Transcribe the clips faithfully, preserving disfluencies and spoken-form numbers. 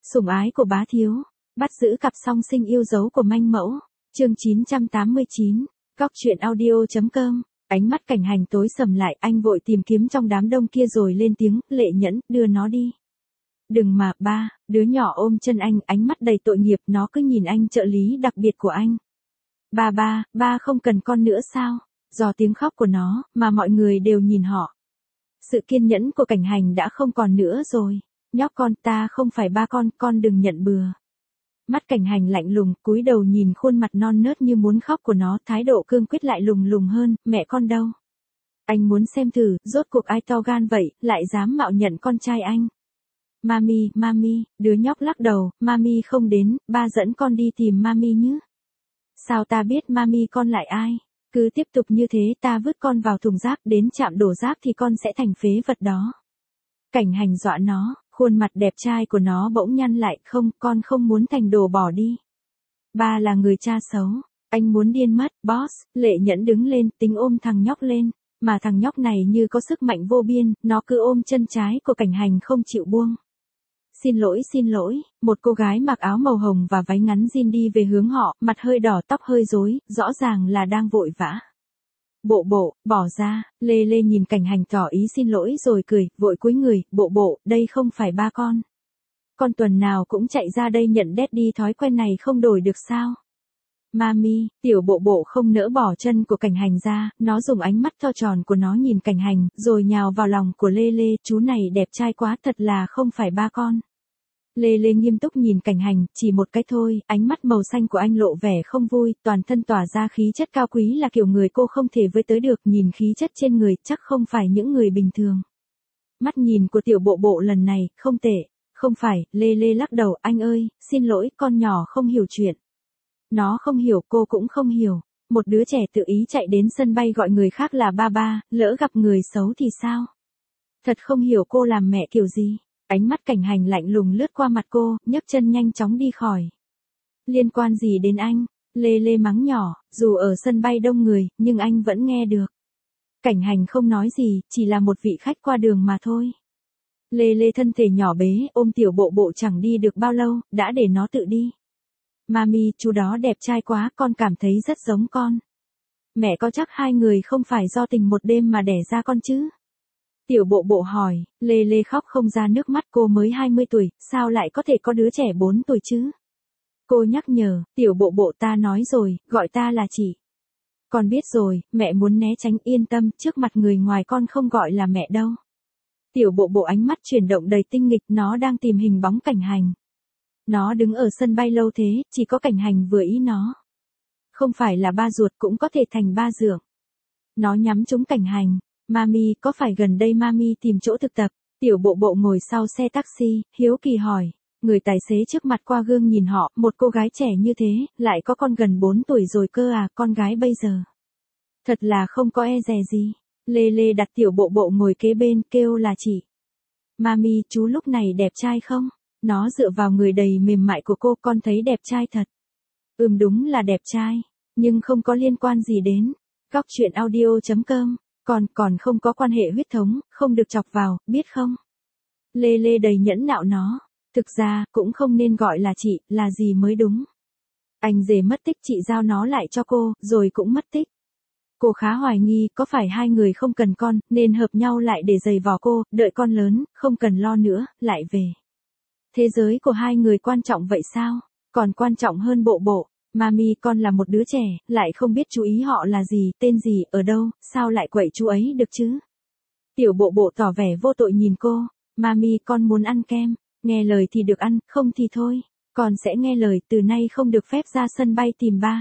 Sủng ái của bá thiếu, bắt giữ cặp song sinh yêu dấu của manh mẫu, chương chín trăm tám mươi chín, Cóc truyện audio chấm com. Ánh mắt Cảnh Hành tối sầm lại, anh vội tìm kiếm trong đám đông kia rồi lên tiếng, Lệ Nhẫn, đưa nó đi. Đừng mà, ba, đứa nhỏ ôm chân anh, ánh mắt đầy tội nghiệp, nó cứ nhìn anh, trợ lý đặc biệt của anh. Ba ba, ba không cần con nữa sao? Do tiếng khóc của nó, mà mọi người đều nhìn họ. Sự kiên nhẫn của Cảnh Hành đã không còn nữa rồi. Nhóc con, ta không phải ba con, con đừng nhận bừa. Mắt Cảnh Hành lạnh lùng, cúi đầu nhìn khuôn mặt non nớt như muốn khóc của nó, thái độ cương quyết lại lùng lùng hơn, mẹ con đâu? Anh muốn xem thử, rốt cuộc ai to gan vậy, lại dám mạo nhận con trai anh. Mami, mami, đứa nhóc lắc đầu, mami không đến, ba dẫn con đi tìm mami nhé. Sao ta biết mami con lại ai? Cứ tiếp tục như thế ta vứt con vào thùng rác, đến trạm đổ rác thì con sẽ thành phế vật đó. Cảnh Hành dọa nó, khuôn mặt đẹp trai của nó bỗng nhăn lại, không, con không muốn thành đồ bỏ đi. Ba là người cha xấu, anh muốn điên mất, boss. Lệ Nhẫn đứng lên, tính ôm thằng nhóc lên, mà thằng nhóc này như có sức mạnh vô biên, nó cứ ôm chân trái của Cảnh Hành không chịu buông. Xin lỗi xin lỗi, một cô gái mặc áo màu hồng và váy ngắn jean đi về hướng họ, mặt hơi đỏ tóc hơi rối, rõ ràng là đang vội vã. Bộ bộ, bỏ ra, Lê Lê nhìn Cảnh Hành tỏ ý xin lỗi rồi cười, vội cúi người, bộ bộ, đây không phải ba con. Con tuần nào cũng chạy ra đây nhận daddy, thói quen này không đổi được sao? Mami, tiểu bộ bộ không nỡ bỏ chân của Cảnh Hành ra, nó dùng ánh mắt to tròn của nó nhìn Cảnh Hành, rồi nhào vào lòng của Lê Lê, chú này đẹp trai quá, thật là không phải ba con. Lê Lê nghiêm túc nhìn Cảnh Hành, chỉ một cái thôi, ánh mắt màu xanh của anh lộ vẻ không vui, toàn thân tỏa ra khí chất cao quý là kiểu người cô không thể với tới được, nhìn khí chất trên người, chắc không phải những người bình thường. Mắt nhìn của tiểu bộ bộ lần này, không tệ, không phải, Lê Lê lắc đầu, anh ơi, xin lỗi, con nhỏ không hiểu chuyện. Nó không hiểu, cô cũng không hiểu. Một đứa trẻ tự ý chạy đến sân bay gọi người khác là ba ba, lỡ gặp người xấu thì sao? Thật không hiểu cô làm mẹ kiểu gì. Ánh mắt Cảnh Hành lạnh lùng lướt qua mặt cô, nhấc chân nhanh chóng đi khỏi. Liên quan gì đến anh? Lê Lê mắng nhỏ, dù ở sân bay đông người, nhưng anh vẫn nghe được. Cảnh Hành không nói gì, chỉ là một vị khách qua đường mà thôi. Lê Lê thân thể nhỏ bế, ôm tiểu bộ bộ chẳng đi được bao lâu, đã để nó tự đi. Mami, chú đó đẹp trai quá, con cảm thấy rất giống con. Mẹ có chắc hai người không phải do tình một đêm mà đẻ ra con chứ? Tiểu bộ bộ hỏi, Lê Lê khóc không ra nước mắt, cô mới hai mươi tuổi, sao lại có thể có đứa trẻ bốn tuổi chứ? Cô nhắc nhở, tiểu bộ bộ ta nói rồi, gọi ta là chị. Con biết rồi, mẹ muốn né tránh, yên tâm, trước mặt người ngoài con không gọi là mẹ đâu. Tiểu bộ bộ ánh mắt chuyển động đầy tinh nghịch, nó đang tìm hình bóng Cảnh Hành. Nó đứng ở sân bay lâu thế, chỉ có Cảnh Hành vừa ý nó. Không phải là ba ruột cũng có thể thành ba dượng. Nó nhắm trúng Cảnh Hành. Mami, có phải gần đây mami tìm chỗ thực tập? Tiểu bộ bộ ngồi sau xe taxi, hiếu kỳ hỏi. Người tài xế trước mặt qua gương nhìn họ, một cô gái trẻ như thế, lại có con gần bốn tuổi rồi cơ à, con gái bây giờ. Thật là không có e dè gì. Lê Lê đặt tiểu bộ bộ ngồi kế bên, kêu là chị. Mami, chú lúc này đẹp trai không? Nó dựa vào người đầy mềm mại của cô, con thấy đẹp trai thật. Ừm đúng là đẹp trai, nhưng không có liên quan gì đến. Cóc truyện audio chấm com. Còn, còn không có quan hệ huyết thống, không được chọc vào, biết không? Lê Lê đầy nhẫn nạo nó. Thực ra, cũng không nên gọi là chị, là gì mới đúng. Anh rể mất tích, chị giao nó lại cho cô, rồi cũng mất tích. Cô khá hoài nghi, có phải hai người không cần con, nên hợp nhau lại để giày vò cô, đợi con lớn, không cần lo nữa, lại về. Thế giới của hai người quan trọng vậy sao? Còn quan trọng hơn bộ bộ. Mami, con là một đứa trẻ, lại không biết chú ý họ là gì, tên gì, ở đâu, sao lại quậy chú ấy được chứ? Tiểu bộ bộ tỏ vẻ vô tội nhìn cô. Mami, con muốn ăn kem. Nghe lời thì được ăn, không thì thôi. Con sẽ nghe lời, từ nay không được phép ra sân bay tìm ba.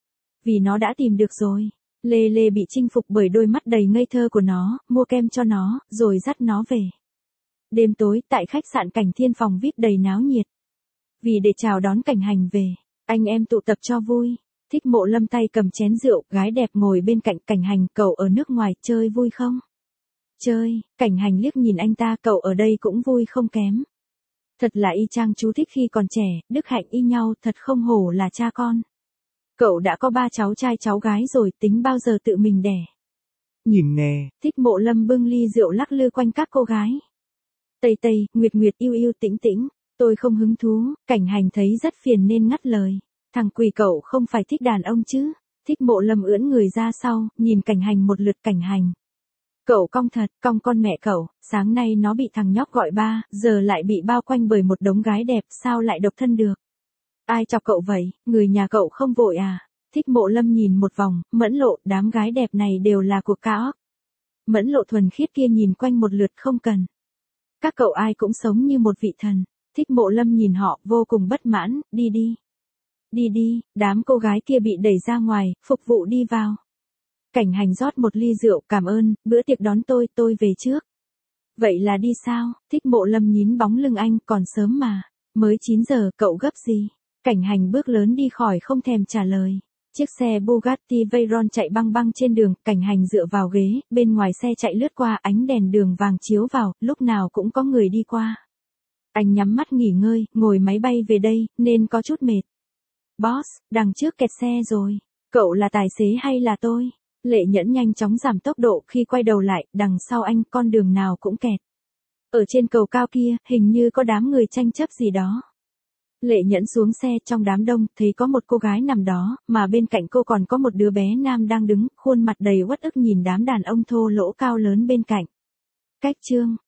Vì nó đã tìm được rồi. Lê Lê bị chinh phục bởi đôi mắt đầy ngây thơ của nó, mua kem cho nó, rồi dắt nó về. Đêm tối, tại khách sạn Cảnh Thiên, phòng vi ai pi đầy náo nhiệt. Vì để chào đón Cảnh Hành về, anh em tụ tập cho vui. Thích Mộ Lâm tay cầm chén rượu, gái đẹp ngồi bên cạnh. Cảnh Hành, cậu ở nước ngoài, chơi vui không? Chơi, Cảnh Hành liếc nhìn anh ta, cậu ở đây cũng vui không kém. Thật là y chang chú thích khi còn trẻ, đức hạnh y nhau, thật không hổ là cha con. Cậu đã có ba cháu trai cháu gái rồi, tính bao giờ tự mình đẻ. Nhìn nè. Thích Mộ Lâm bưng ly rượu lắc lư quanh các cô gái. Tây Tây, Nguyệt Nguyệt yêu yêu tĩnh tĩnh. Tôi không hứng thú, Cảnh Hành thấy rất phiền nên ngắt lời. Thằng quỷ cậu không phải thích đàn ông chứ? Thích Mộ Lâm ưỡn người ra sau, nhìn Cảnh Hành một lượt. Cảnh Hành. Cậu cong thật, cong con mẹ cậu, sáng nay nó bị thằng nhóc gọi ba, giờ lại bị bao quanh bởi một đống gái đẹp, sao lại độc thân được? Ai chọc cậu vậy, người nhà cậu không vội à? Thích Mộ Lâm nhìn một vòng, Mẫn Lộ, đám gái đẹp này đều là của Cao Óc. Mẫn Lộ thuần khiết kia nhìn quanh một lượt, không cần. Các cậu ai cũng sống như một vị thần. Thích Mộ Lâm nhìn họ, vô cùng bất mãn, đi đi. Đi đi, đám cô gái kia bị đẩy ra ngoài, phục vụ đi vào. Cảnh Hành rót một ly rượu, cảm ơn, bữa tiệc đón tôi, tôi về trước. Vậy là đi sao? Thích Mộ Lâm nhín bóng lưng anh, còn sớm mà. Mới chín giờ, cậu gấp gì? Cảnh Hành bước lớn đi khỏi không thèm trả lời. Chiếc xe Bugatti Veyron chạy băng băng trên đường, Cảnh Hành dựa vào ghế, bên ngoài xe chạy lướt qua, ánh đèn đường vàng chiếu vào, lúc nào cũng có người đi qua. Anh nhắm mắt nghỉ ngơi, ngồi máy bay về đây, nên có chút mệt. Boss, đằng trước kẹt xe rồi. Cậu là tài xế hay là tôi? Lệ Nhẫn nhanh chóng giảm tốc độ khi quay đầu lại, đằng sau anh con đường nào cũng kẹt. Ở trên cầu cao kia, hình như có đám người tranh chấp gì đó. Lệ Nhẫn xuống xe, trong đám đông, thấy có một cô gái nằm đó, mà bên cạnh cô còn có một đứa bé nam đang đứng, khuôn mặt đầy uất ức nhìn đám đàn ông thô lỗ cao lớn bên cạnh. Cách chương